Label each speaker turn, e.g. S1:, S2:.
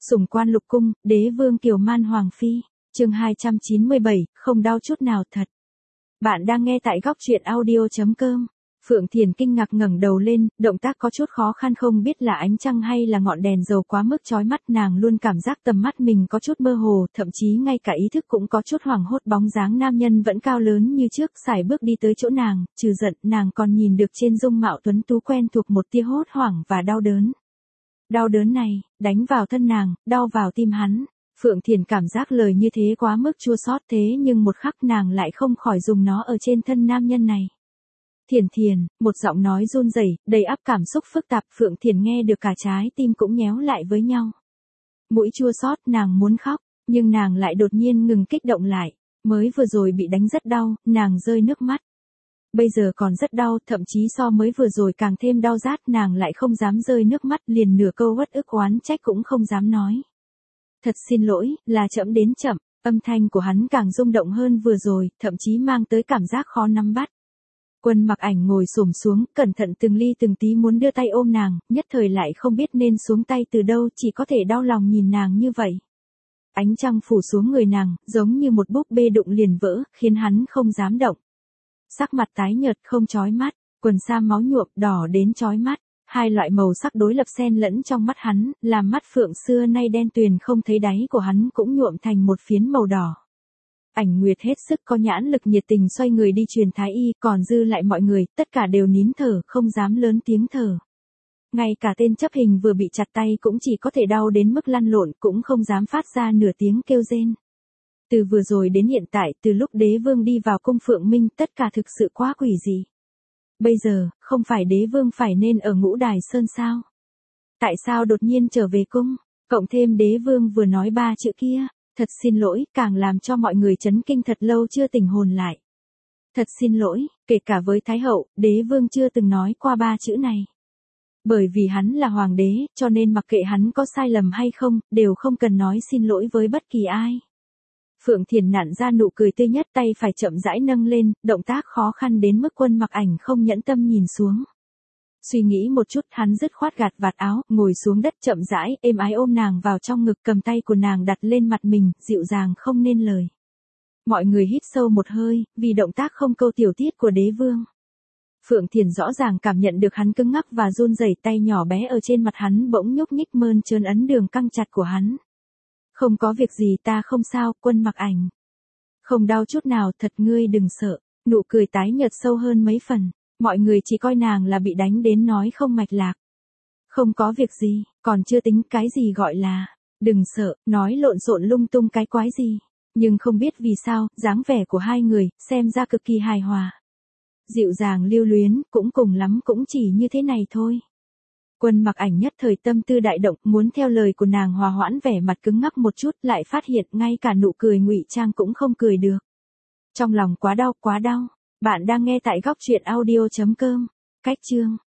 S1: Sủng quan lục cung, đế vương Kiều Man Hoàng Phi. Chương 297, không đau chút nào thật. Bạn đang nghe tại góc truyện audio.com. Phượng Thiền kinh ngạc ngẩng đầu lên, động tác có chút khó khăn, không biết là ánh trăng hay là ngọn đèn dầu quá mức chói mắt, nàng luôn cảm giác tầm mắt mình có chút mơ hồ, thậm chí ngay cả ý thức cũng có chút hoảng hốt. Bóng dáng nam nhân vẫn cao lớn như trước, sải bước đi tới chỗ nàng, trừ giận, nàng còn nhìn được trên dung mạo tuấn tú quen thuộc một tia hốt hoảng và đau đớn. Đau đớn này, đánh vào thân nàng, đau vào tim hắn. Phượng Thiền cảm giác lời như thế quá mức chua xót, thế nhưng một khắc nàng lại không khỏi dùng nó ở trên thân nam nhân này. Thiền Thiền, một giọng nói run rẩy, đầy ắp cảm xúc phức tạp. Phượng Thiền nghe được cả trái tim cũng nhéo lại với nhau. Mũi chua xót, nàng muốn khóc, nhưng nàng lại đột nhiên ngừng kích động lại. Mới vừa rồi bị đánh rất đau, nàng rơi nước mắt. Bây giờ còn rất đau, thậm chí so mới vừa rồi càng thêm đau rát, nàng lại không dám rơi nước mắt, liền nửa câu uất ức oán trách cũng không dám nói. Thật xin lỗi, là trẫm đến chậm. Âm thanh của hắn càng rung động hơn vừa rồi, thậm chí mang tới cảm giác khó nắm bắt. Quân Mặc Ảnh ngồi xổm xuống, cẩn thận từng ly từng tí muốn đưa tay ôm nàng, nhất thời lại không biết nên xuống tay từ đâu, chỉ có thể đau lòng nhìn nàng như vậy. Ánh trăng phủ xuống người nàng, giống như một búp bê đụng liền vỡ, khiến hắn không dám động. Sắc mặt tái nhợt không chói mắt, quần sa máu nhuộm đỏ đến chói mắt, hai loại màu sắc đối lập xen lẫn trong mắt hắn, làm mắt phượng xưa nay đen tuyền không thấy đáy của hắn cũng nhuộm thành một phiến màu đỏ. Ảnh Nguyệt hết sức có nhãn lực nhiệt tình xoay người đi truyền thái y, còn dư lại mọi người, tất cả đều nín thở, không dám lớn tiếng thở. Ngay cả tên chấp hình vừa bị chặt tay cũng chỉ có thể đau đến mức lăn lộn, cũng không dám phát ra nửa tiếng kêu rên. Từ vừa rồi đến hiện tại, từ lúc đế vương đi vào cung Phượng Minh, tất cả thực sự quá quỷ dị. Bây giờ, không phải đế vương phải nên ở Ngũ Đài Sơn sao? Tại sao đột nhiên trở về cung? Cộng thêm đế vương vừa nói ba chữ kia, thật xin lỗi, càng làm cho mọi người chấn kinh thật lâu chưa tỉnh hồn lại. Thật xin lỗi, kể cả với Thái hậu, đế vương chưa từng nói qua ba chữ này. Bởi vì hắn là hoàng đế, cho nên mặc kệ hắn có sai lầm hay không, đều không cần nói xin lỗi với bất kỳ ai. Phượng Thiền nặn ra nụ cười tươi nhất, tay phải chậm rãi nâng lên, động tác khó khăn đến mức Quân Mặc Ảnh không nhẫn tâm nhìn xuống. Suy nghĩ một chút, hắn dứt khoát gạt vạt áo, ngồi xuống đất chậm rãi, êm ái ôm nàng vào trong ngực, cầm tay của nàng đặt lên mặt mình, dịu dàng không nên lời. Mọi người hít sâu một hơi, vì động tác không câu tiểu tiết của đế vương. Phượng Thiền rõ ràng cảm nhận được hắn cứng ngắc và run rẩy, tay nhỏ bé ở trên mặt hắn bỗng nhúc nhích mơn trớn ấn đường căng chặt của hắn. Không có việc gì, ta không sao, Quân Mặc Ảnh. Không đau chút nào, thật, ngươi đừng sợ. Nụ cười tái nhợt sâu hơn mấy phần. Mọi người chỉ coi nàng là bị đánh đến nói không mạch lạc. Không có việc gì, còn chưa tính cái gì gọi là đừng sợ, nói lộn xộn lung tung cái quái gì. Nhưng không biết vì sao, dáng vẻ của hai người xem ra cực kỳ hài hòa. Dịu dàng lưu luyến, cũng cùng lắm cũng chỉ như thế này thôi. Quân Mặc Ảnh nhất thời tâm tư đại động, muốn theo lời của nàng hòa hoãn vẻ mặt cứng ngắc một chút, lại phát hiện ngay cả nụ cười ngụy trang cũng không cười được. Trong lòng quá đau, quá đau. Bạn đang nghe tại góc truyện audio.com. Cách chương